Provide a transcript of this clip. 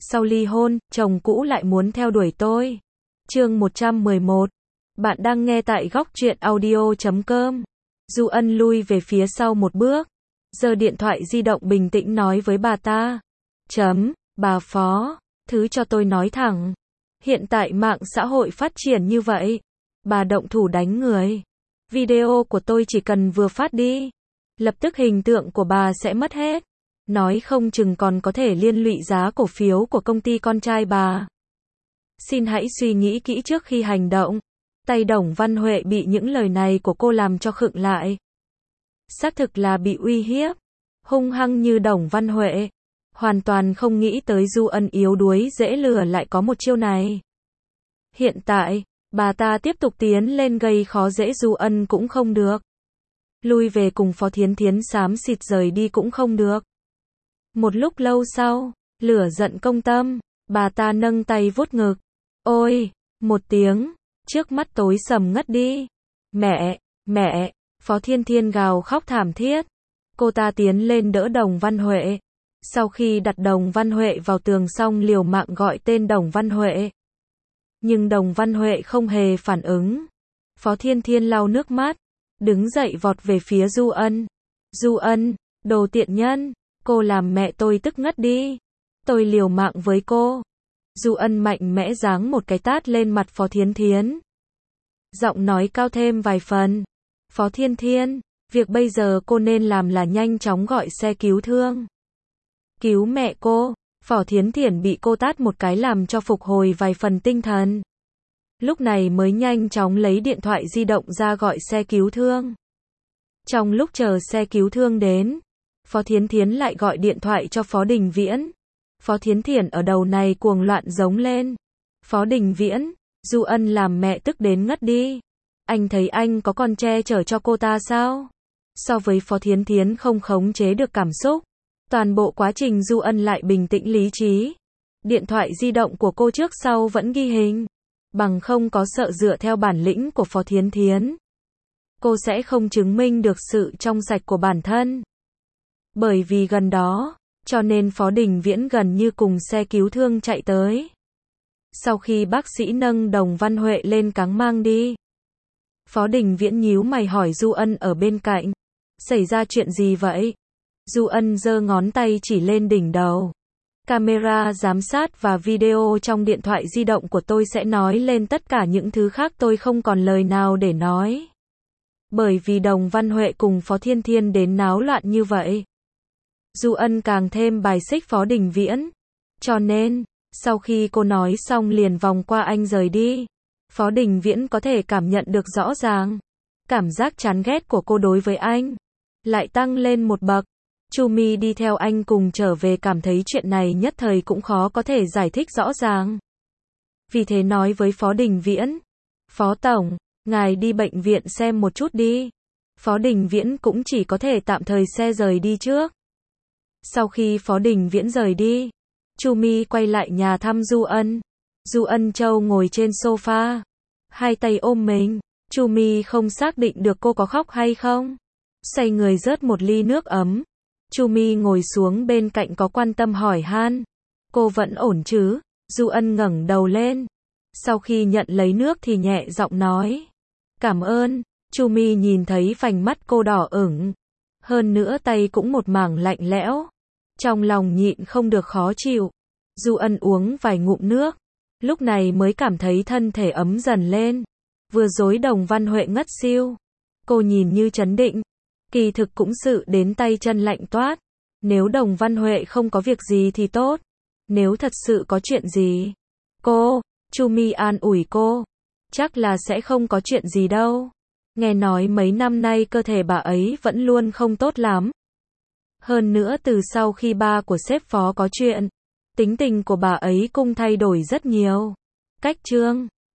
Sau ly hôn, chồng cũ lại muốn theo đuổi tôi. Chương 111. Bạn đang nghe tại góc truyện audio.com. Du Ân lui về phía sau một bước, giơ điện thoại di động bình tĩnh nói với bà ta. Bà Phó, thứ cho tôi nói thẳng. Hiện tại mạng xã hội phát triển như vậy. Bà động thủ đánh người. Video của tôi chỉ cần vừa phát đi, lập tức hình tượng của bà sẽ mất hết. Nói không chừng còn có thể liên lụy giá cổ phiếu của công ty con trai bà. Xin hãy suy nghĩ kỹ trước khi hành động. Tay Đồng Văn Huệ bị những lời này của cô làm cho khựng lại. Xác thực là bị uy hiếp. Hung hăng như Đồng Văn Huệ. Hoàn toàn không nghĩ tới Du Ân yếu đuối dễ lừa lại có một chiêu này. Hiện tại, bà ta tiếp tục tiến lên gây khó dễ Du Ân cũng không được. Lui về cùng Phó Thiến Thiến xám xịt rời đi cũng không được. Một lúc lâu sau, lửa giận công tâm, bà ta nâng tay vuốt ngực. Ôi, một tiếng, trước mắt tối sầm ngất đi. Mẹ, Phó Thiên Thiên gào khóc thảm thiết. Cô ta tiến lên đỡ Đồng Văn Huệ. Sau khi đặt Đồng Văn Huệ vào tường xong liều mạng gọi tên Đồng Văn Huệ. Nhưng Đồng Văn Huệ không hề phản ứng. Phó Thiên Thiên lau nước mắt, đứng dậy vọt về phía Du Ân. Du Ân, đồ tiện nhân, cô làm mẹ tôi tức ngất đi. Tôi liều mạng với cô. Du Ân mạnh mẽ giáng một cái tát lên mặt Phó Thiên Thiến. Giọng nói cao thêm vài phần. Phó Thiên Thiên, việc bây giờ cô nên làm là nhanh chóng gọi xe cứu thương. Cứu mẹ cô. Phó Thiến Thiển bị cô tát một cái làm cho phục hồi vài phần tinh thần. Lúc này mới nhanh chóng lấy điện thoại di động ra gọi xe cứu thương. Trong lúc chờ xe cứu thương đến, Phó Thiến Thiến lại gọi điện thoại cho Phó Đình Viễn. Phó Thiến Thiển ở đầu này cuồng loạn giống lên. Phó Đình Viễn, Du Ân làm mẹ tức đến ngất đi. Anh thấy anh có còn che chở cho cô ta sao? So với Phó Thiến Thiến không khống chế được cảm xúc, toàn bộ quá trình Du Ân lại bình tĩnh lý trí. Điện thoại di động của cô trước sau vẫn ghi hình. Bằng không có sợ dựa theo bản lĩnh của Phó Thiến Thiến, cô sẽ không chứng minh được sự trong sạch của bản thân. Bởi vì gần đó, cho nên Phó Đình Viễn gần như cùng xe cứu thương chạy tới. Sau khi bác sĩ nâng Đồng Văn Huệ lên cáng mang đi, Phó Đình Viễn nhíu mày hỏi Du Ân ở bên cạnh. Xảy ra chuyện gì vậy? Du Ân giơ ngón tay chỉ lên đỉnh đầu. Camera giám sát và video trong điện thoại di động của tôi sẽ nói lên tất cả những thứ khác tôi không còn lời nào để nói. Bởi vì Đồng Văn Huệ cùng Phó Thiên Thiên đến náo loạn như vậy, Du Ân càng thêm bài xích Phó Đình Viễn. Cho nên, sau khi cô nói xong liền vòng qua anh rời đi. Phó Đình Viễn có thể cảm nhận được rõ ràng. Cảm giác chán ghét của cô đối với anh lại tăng lên một bậc. Chu Mi đi theo anh cùng trở về cảm thấy chuyện này nhất thời cũng khó có thể giải thích rõ ràng. Vì thế nói với Phó Đình Viễn. Phó Tổng, ngài đi bệnh viện xem một chút đi. Phó Đình Viễn cũng chỉ có thể tạm thời xe rời đi trước. Sau khi Phó Đình Viễn rời đi, Chu Mi quay lại nhà thăm Du Ân. Du Ân Châu ngồi trên sofa, hai tay ôm mình. Chu Mi không xác định được cô có khóc hay không. Xoay người rớt một ly nước ấm. Chu Mi ngồi xuống bên cạnh có quan tâm hỏi han. Cô vẫn ổn chứ? Du Ân ngẩng đầu lên. Sau khi nhận lấy nước thì nhẹ giọng nói. Cảm ơn. Chu Mi nhìn thấy phành mắt cô đỏ ửng. Hơn nữa tay cũng một mảng lạnh lẽo. Trong lòng nhịn không được khó chịu. Du Ân uống vài ngụm nước. Lúc này mới cảm thấy thân thể ấm dần lên. Vừa rồi Đồng Văn Huệ ngất xiu. Cô nhìn như trấn định. Kỳ thực cũng sự đến tay chân lạnh toát. Nếu Đồng Văn Huệ không có việc gì thì tốt. Nếu thật sự có chuyện gì, Chu Mi an ủi cô. Chắc là sẽ không có chuyện gì đâu. Nghe nói mấy năm nay cơ thể bà ấy vẫn luôn không tốt lắm. Hơn nữa từ sau khi ba của sếp Phó có chuyện, tính tình của bà ấy cũng thay đổi rất nhiều. Cách trương,